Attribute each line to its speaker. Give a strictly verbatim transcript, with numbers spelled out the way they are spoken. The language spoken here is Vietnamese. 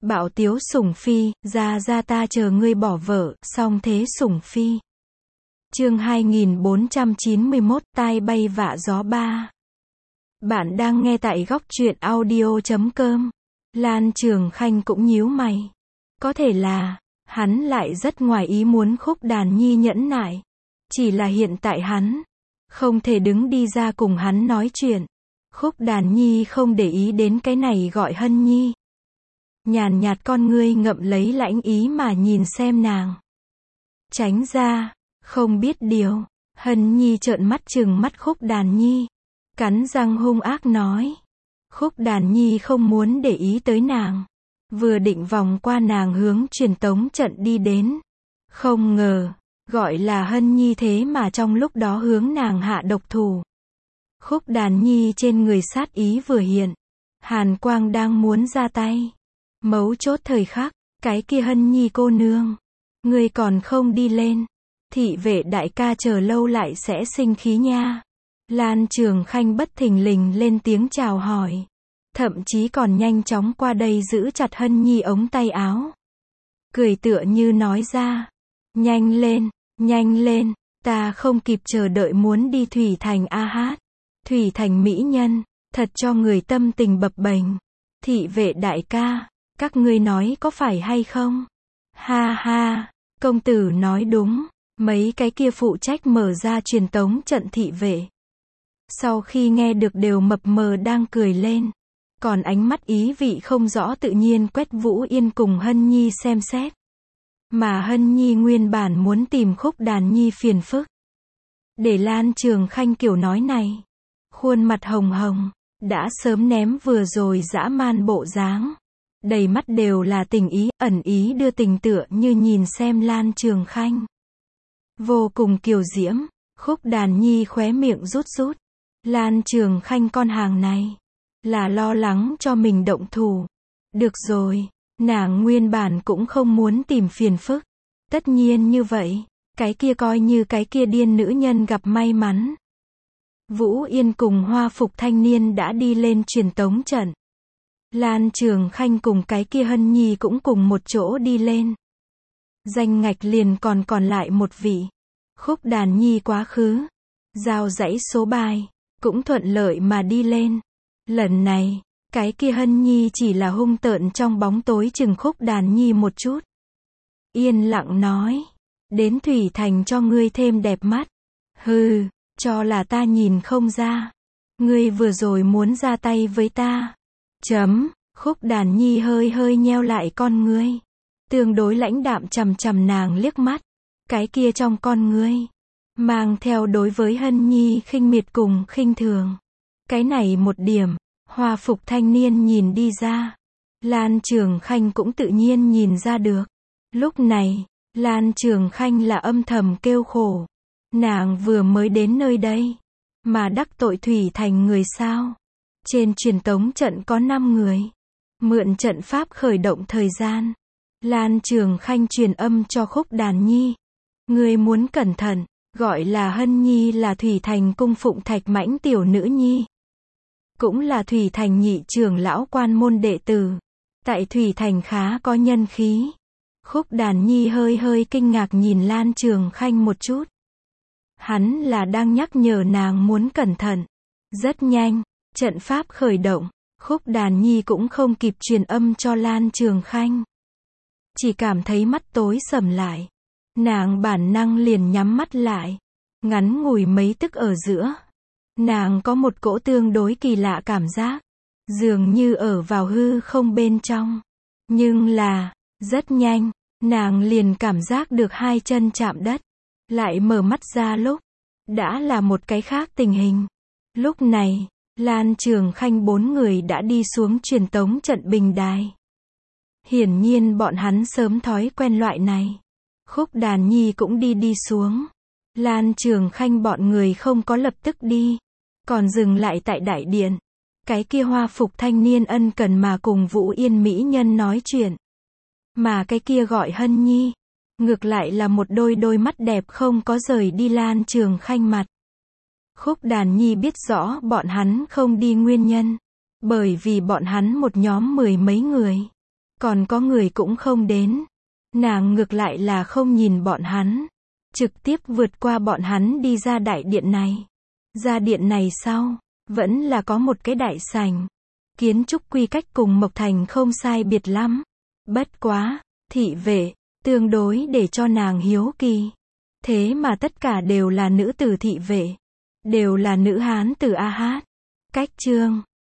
Speaker 1: Bảo tiếu sủng phi, ra ra ta chờ ngươi bỏ vợ, song thế sủng phi. Chương hai nghìn bốn trăm chín mươi mốt, tai bay vạ gió ba. Bạn đang nghe tại góc truyện audio chấm com. Lan Trường Khanh cũng nhíu mày. Có thể là, hắn lại rất ngoài ý muốn Khúc Đàn Nhi nhẫn nại. Chỉ là hiện tại hắn không thể đứng đi ra cùng hắn nói chuyện. Khúc Đàn Nhi không để ý đến cái này gọi Hân Nhi. Nhàn nhạt con ngươi ngậm lấy lãnh ý mà nhìn xem nàng. Tránh ra, không biết điều. Hân Nhi trợn mắt trừng mắt Khúc Đàn Nhi. Cắn răng hung ác nói. Khúc Đàn Nhi không muốn để ý tới nàng. Vừa định vòng qua nàng hướng truyền tống trận đi đến. Không ngờ, gọi là Hân Nhi thế mà trong lúc đó hướng nàng hạ độc thủ. Khúc Đàn Nhi trên người sát ý vừa hiện. Hàn quang đang muốn ra tay. Mấu chốt thời khắc, cái kia Hân Nhi cô nương. Ngươi còn không đi lên. Thị vệ đại ca chờ lâu lại sẽ sinh khí nha. Lan Trường Khanh bất thình lình lên tiếng chào hỏi. Thậm chí còn nhanh chóng qua đây giữ chặt Hân Nhi ống tay áo. Cười tựa như nói ra. Nhanh lên, nhanh lên, ta không kịp chờ đợi muốn đi Thủy Thành a hát. Thủy Thành mỹ nhân, thật cho người tâm tình bập bềnh. Thị vệ đại ca, các ngươi nói có phải hay không? Ha ha, công tử nói đúng. Mấy cái kia phụ trách mở ra truyền tống trận thị vệ. Sau khi nghe được đều mập mờ đang cười lên. Còn ánh mắt ý vị không rõ tự nhiên quét Vũ Yên cùng Hân Nhi xem xét. Mà Hân Nhi nguyên bản muốn tìm Khúc Đàn Nhi phiền phức. Để Lan Trường Khanh kiểu nói này. Khuôn mặt hồng hồng, đã sớm ném vừa rồi dã man bộ dáng. Đầy mắt đều là tình ý, ẩn ý đưa tình tựa như nhìn xem Lan Trường Khanh. Vô cùng kiều diễm, Khúc Đàn Nhi khóe miệng rút rút. Lan Trường Khanh con hàng này, là lo lắng cho mình động thủ. Được rồi, nàng nguyên bản cũng không muốn tìm phiền phức. Tất nhiên như vậy, cái kia coi như cái kia điên nữ nhân gặp may mắn. Vũ Yên cùng Hoa Phục thanh niên đã đi lên truyền tống trận. Lan Trường Khanh cùng cái kia Hân Nhi cũng cùng một chỗ đi lên. Danh ngạch liền còn còn lại một vị. Khúc Đàn Nhi quá khứ. Giao dãy số bài. Cũng thuận lợi mà đi lên. Lần này, cái kia Hân Nhi chỉ là hung tợn trong bóng tối chừng Khúc Đàn Nhi một chút. Yên lặng nói. Đến Thủy Thành cho ngươi thêm đẹp mắt. Hừ, cho là ta nhìn không ra. Ngươi vừa rồi muốn ra tay với ta. Chấm, Khúc Đàn Nhi hơi hơi nheo lại con ngươi. Tương đối lãnh đạm chằm chằm nàng liếc mắt. Cái kia trong con ngươi mang theo đối với Hân Nhi khinh miệt cùng khinh thường. Cái này một điểm, Hoa Phục thanh niên nhìn đi ra. Lan Trường Khanh cũng tự nhiên nhìn ra được. Lúc này, Lan Trường Khanh là âm thầm kêu khổ. Nàng vừa mới đến nơi đây, mà đắc tội Thủy Thành người sao? Trên truyền tống trận có năm người. Mượn trận pháp khởi động thời gian. Lan Trường Khanh truyền âm cho Khúc Đàn Nhi. Ngươi muốn cẩn thận, gọi là Hân Nhi là Thủy Thành cung phụng Thạch Mãnh tiểu nữ nhi. Cũng là Thủy Thành nhị trưởng lão quan môn đệ tử. Tại Thủy Thành khá có nhân khí. Khúc Đàn Nhi hơi hơi kinh ngạc nhìn Lan Trường Khanh một chút. Hắn là đang nhắc nhở nàng muốn cẩn thận. Rất nhanh, trận pháp khởi động. Khúc Đàn Nhi cũng không kịp truyền âm cho Lan Trường Khanh. Chỉ cảm thấy mắt tối sầm lại. Nàng bản năng liền nhắm mắt lại. Ngắn ngủi mấy tức ở giữa. Nàng có một cỗ tương đối kỳ lạ cảm giác. Dường như ở vào hư không bên trong. Nhưng là, rất nhanh, nàng liền cảm giác được hai chân chạm đất. Lại mở mắt ra lúc, đã là một cái khác tình hình. Lúc này, Lan Trường Khanh bốn người đã đi xuống truyền tống trận bình đài. Hiển nhiên bọn hắn sớm thói quen loại này. Khúc Đàn Nhi cũng đi đi xuống. Lan Trường Khanh bọn người không có lập tức đi. Còn dừng lại tại đại điện. Cái kia Hoa Phục thanh niên ân cần mà cùng Vũ Yên mỹ nhân nói chuyện. Mà cái kia gọi Hân Nhi. Ngược lại là một đôi đôi mắt đẹp không có rời đi Lan Trường Khanh mặt. Khúc Đàn Nhi biết rõ bọn hắn không đi nguyên nhân. Bởi vì bọn hắn một nhóm mười mấy người. Còn có người cũng không đến. Nàng ngược lại là không nhìn bọn hắn. Trực tiếp vượt qua bọn hắn đi ra đại điện này. Ra điện này sau, vẫn là có một cái đại sảnh. Kiến trúc quy cách cùng Mộc Thành không sai biệt lắm. Bất quá, thị vệ, tương đối để cho nàng hiếu kỳ. Thế mà tất cả đều là nữ tử thị vệ. Đều là nữ hán tử A Hát. Cách chương